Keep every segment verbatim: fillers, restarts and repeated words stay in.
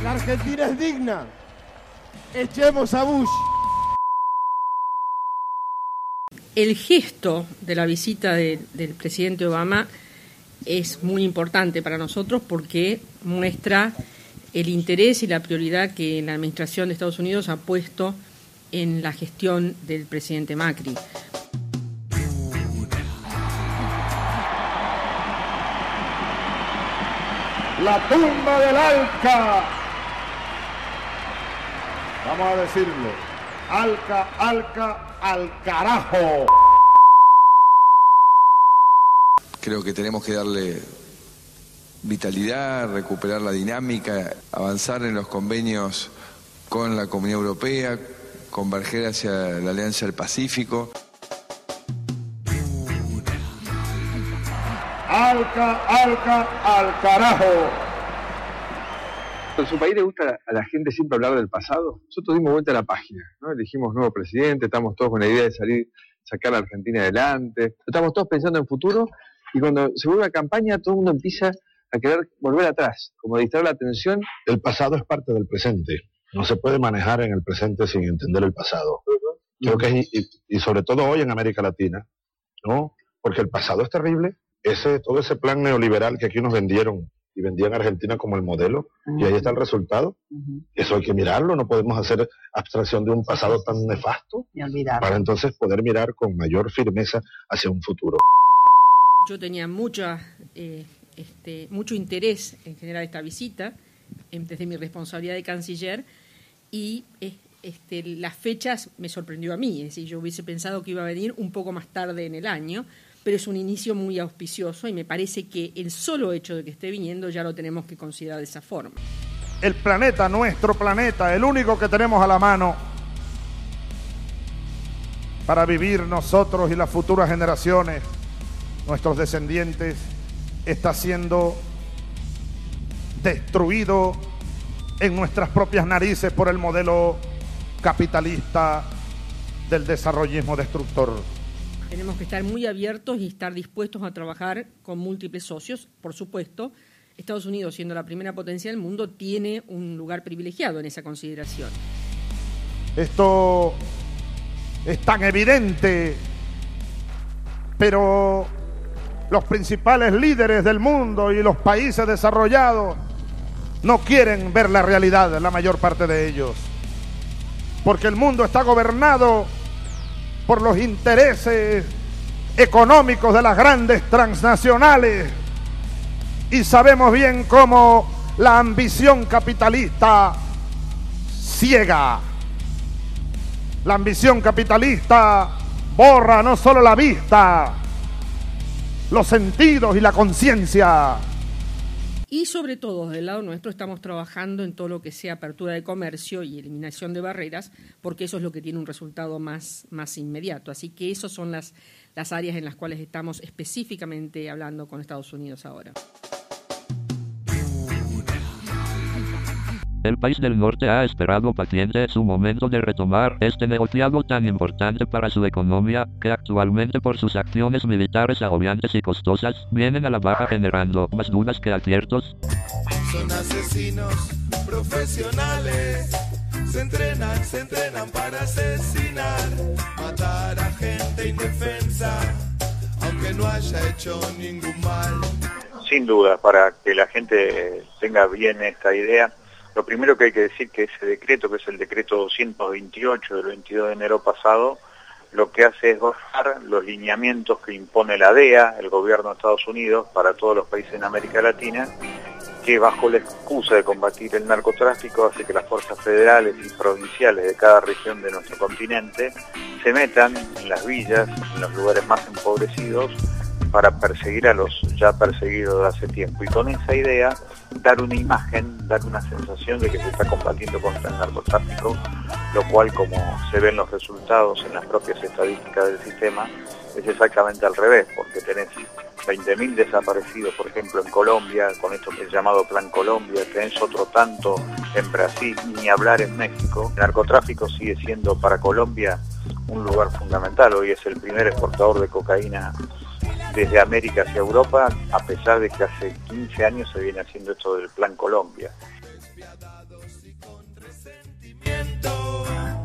La Argentina es digna. Echemos a Bush. El gesto de la visita de, del presidente Obama es muy importante para nosotros porque muestra el interés y la prioridad que la administración de Estados Unidos ha puesto en la gestión del presidente Macri. La tumba del Alca. Vamos a decirlo. Alca, Alca, al carajo. Creo que tenemos que darle vitalidad, recuperar la dinámica, avanzar en los convenios con la Comunidad Europea, converger hacia la Alianza del Pacífico. Alca, Alca, al carajo. ¿En su país le gusta a la gente siempre hablar del pasado? Nosotros dimos vuelta a la página, ¿no? Elegimos nuevo presidente, estamos todos con la idea de salir, sacar a la Argentina adelante. Estamos todos pensando en futuro y cuando se vuelve a campaña todo el mundo empieza a querer volver atrás, como distraer la atención. El pasado es parte del presente. No se puede manejar en el presente sin entender el pasado. Uh-huh. Creo que es, y, y sobre todo hoy en América Latina, ¿no? Porque el pasado es terrible. Ese, todo ese plan neoliberal que aquí nos vendieron y vendían a Argentina como el modelo, uh-huh. y ahí está el resultado. Uh-huh. Eso hay que mirarlo, no podemos hacer abstracción de un pasado tan nefasto para entonces poder mirar con mayor firmeza hacia un futuro. Yo tenía mucha, eh, este, mucho interés en generar esta visita, desde mi responsabilidad de canciller, y este, las fechas me sorprendió a mí, es decir, yo hubiese pensado que iba a venir un poco más tarde en el año, pero es un inicio muy auspicioso y me parece que el solo hecho de que esté viniendo ya lo tenemos que considerar de esa forma. El planeta, nuestro planeta, el único que tenemos a la mano para vivir nosotros y las futuras generaciones, nuestros descendientes, está siendo destruido en nuestras propias narices por el modelo capitalista del desarrollismo destructor. Tenemos que estar muy abiertos y estar dispuestos a trabajar con múltiples socios. Por supuesto, Estados Unidos, siendo la primera potencia del mundo, tiene un lugar privilegiado en esa consideración. Esto es tan evidente, pero los principales líderes del mundo y los países desarrollados no quieren ver la realidad, la mayor parte de ellos, porque el mundo está gobernado por los intereses económicos de las grandes transnacionales y sabemos bien cómo la ambición capitalista ciega. La ambición capitalista borra no solo la vista, los sentidos y la conciencia. Y sobre todo, del lado nuestro, estamos trabajando en todo lo que sea apertura de comercio y eliminación de barreras, porque eso es lo que tiene un resultado más, más inmediato. Así que esas son las, las áreas en las cuales estamos específicamente hablando con Estados Unidos ahora. El país del norte ha esperado paciente su momento de retomar este negociado tan importante para su economía, que actualmente por sus acciones militares agobiantes y costosas, vienen a la baja generando más dudas que aciertos. Son asesinos profesionales, se entrenan, se entrenan para asesinar, matar a gente indefensa, aunque no haya hecho ningún mal. Sin duda, para que la gente tenga bien esta idea, lo primero que hay que decir que ese decreto, que es el decreto doscientos veintiocho del veintidós de enero pasado, lo que hace es bajar los lineamientos que impone la D E A, el gobierno de Estados Unidos, para todos los países en América Latina, que bajo la excusa de combatir el narcotráfico hace que las fuerzas federales y provinciales de cada región de nuestro continente se metan en las villas, en los lugares más empobrecidos, para perseguir a los ya perseguidos de hace tiempo. Y con esa idea, dar una imagen, dar una sensación de que se está combatiendo contra el narcotráfico, lo cual, como se ven los resultados en las propias estadísticas del sistema, es exactamente al revés, porque tenés veinte mil desaparecidos, por ejemplo, en Colombia, con esto que es llamado Plan Colombia, tenés otro tanto en Brasil, ni hablar en México. El narcotráfico sigue siendo para Colombia un lugar fundamental, hoy es el primer exportador de cocaína desde América hacia Europa, a pesar de que hace quince años se viene haciendo esto del Plan Colombia. despiadados y con resentimiento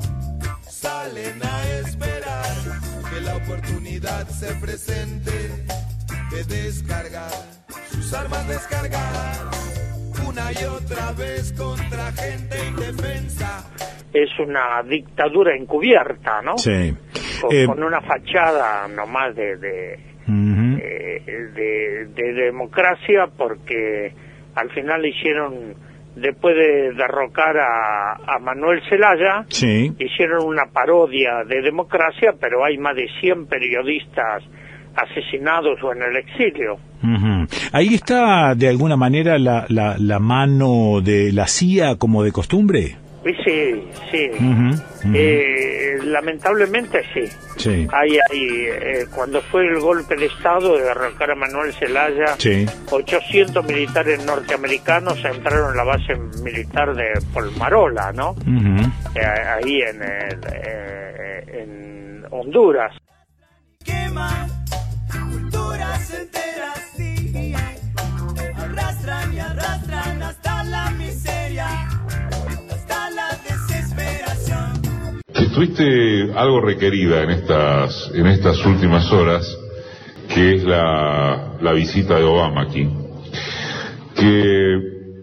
salen a esperar que la oportunidad se presente de descargar sus armas, descargar una y otra vez contra gente indefensa. Es una dictadura encubierta, ¿no? Sí. Con, Eh, con una fachada nomás de de, uh-huh. eh, de de democracia, porque al final hicieron, después de derrocar a, a Manuel Zelaya, sí. hicieron una parodia de democracia, pero hay más de cien periodistas asesinados o en el exilio. Uh-huh. Ahí está de alguna manera la, la, la mano de la C I A como de costumbre. Sí, sí. Uh-huh, uh-huh. Eh, lamentablemente sí. Sí. Hay, hay, eh, cuando fue el golpe de Estado de derrocar a Manuel Zelaya, sí. ochocientos militares norteamericanos entraron en la base militar de Polmarola, ¿no? Uh-huh. Eh, ahí en, el, eh, en Honduras. Quema culturas enteras, sí, arrastran y arrastran hasta la miseria, hasta la desesperación. Estuviste algo requerida en estas en estas últimas horas, que es la, la visita de Obama aquí, que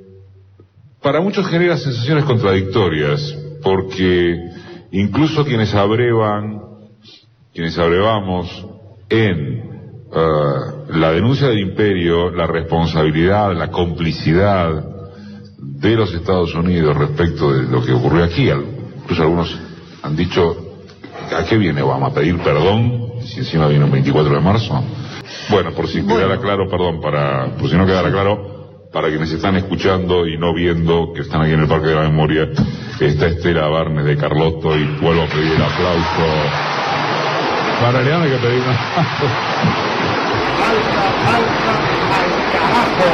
para muchos genera sensaciones contradictorias, porque incluso quienes abrevan quienes abrevamos en uh, la denuncia del imperio, la responsabilidad, la complicidad de los Estados Unidos respecto de lo que ocurrió aquí. Incluso algunos han dicho, ¿a qué viene Obama? ¿A pedir perdón? Si encima vino el veinticuatro de marzo. Bueno, por si bueno. quedara claro, perdón, para, por si no quedara claro, para quienes están escuchando y no viendo, que están aquí en el Parque de la Memoria, está Estela Barnes de Carlotto, y vuelvo a pedir el aplauso. Para León hay que pedir una... Alta, alta, al carajo.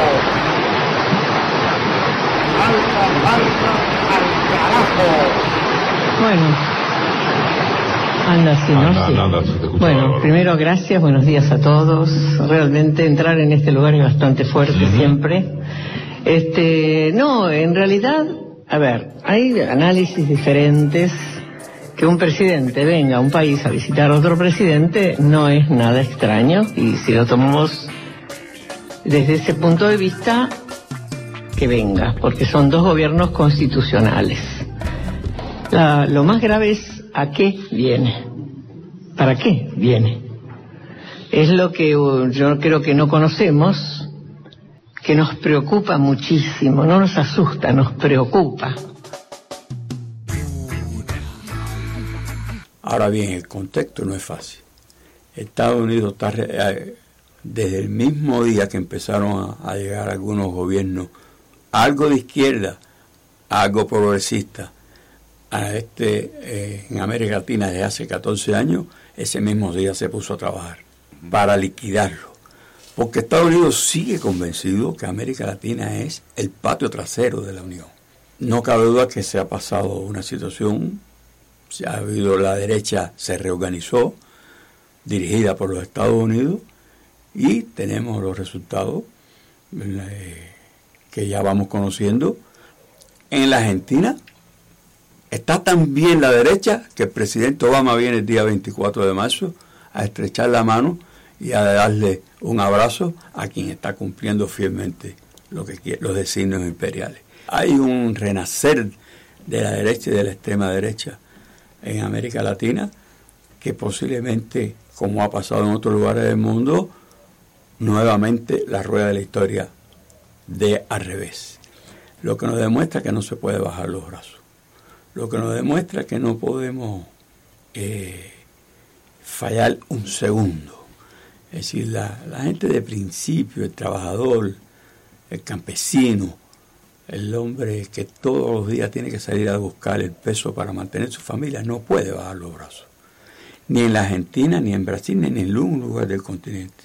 Alta, alta, al carajo. Bueno, anda así, ¿no? Anda, sí. anda, anda, te bueno, primero gracias, buenos días a todos. Realmente entrar en este lugar es bastante fuerte uh-huh. siempre. Este, no, en realidad, a ver, hay análisis diferentes. Que un presidente venga a un país a visitar a otro presidente no es nada extraño, y si lo tomamos desde ese punto de vista, que venga, porque son dos gobiernos constitucionales. La, lo más grave es a qué viene, para qué viene. Es lo que uh, yo creo que no conocemos, que nos preocupa muchísimo, no nos asusta, nos preocupa. Ahora bien, el contexto no es fácil. Estados Unidos está, desde el mismo día que empezaron a, a llegar algunos gobiernos, algo de izquierda, algo progresista, a este eh, en América Latina desde hace catorce años, ese mismo día se puso a trabajar para liquidarlo. Porque Estados Unidos sigue convencido que América Latina es el patio trasero de la Unión. No cabe duda que se ha pasado una situación. Se ha habido, la derecha se reorganizó, dirigida por los Estados Unidos, y tenemos los resultados eh, que ya vamos conociendo. En la Argentina está tan bien la derecha que el presidente Obama viene el día veinticuatro de marzo a estrechar la mano y a darle un abrazo a quien está cumpliendo fielmente lo que quiere, los designios imperiales. Hay un renacer de la derecha y de la extrema derecha en América Latina, que posiblemente, como ha pasado en otros lugares del mundo, nuevamente la rueda de la historia dé al revés. Lo que nos demuestra que no se puede bajar los brazos. Lo que nos demuestra que no podemos eh, fallar un segundo. Es decir, la, la gente de principio, el trabajador, el campesino, el hombre que todos los días tiene que salir a buscar el peso para mantener su familia, no puede bajar los brazos. Ni en la Argentina, ni en Brasil, ni en ningún lugar del continente.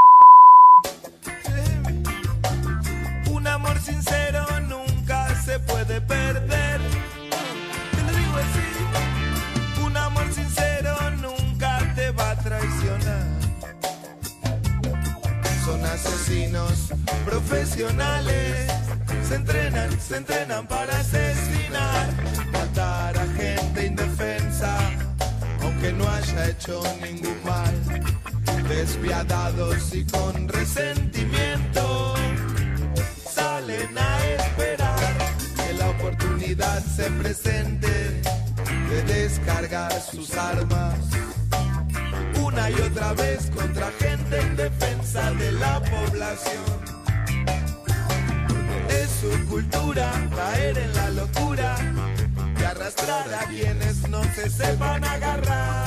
Un amor sincero nunca se puede perder. Te lo digo así. Un amor sincero nunca te va a traicionar. Son asesinos profesionales. Se entrenan, se entrenan para asesinar, matar a gente indefensa, aunque no haya hecho ningún mal. Despiadados y con resentimiento, salen a esperar que la oportunidad se presente de descargar sus armas una y otra vez contra gente en defensa de la población. Es su cultura caer en la locura y arrastrar a quienes no se sepan agarrar.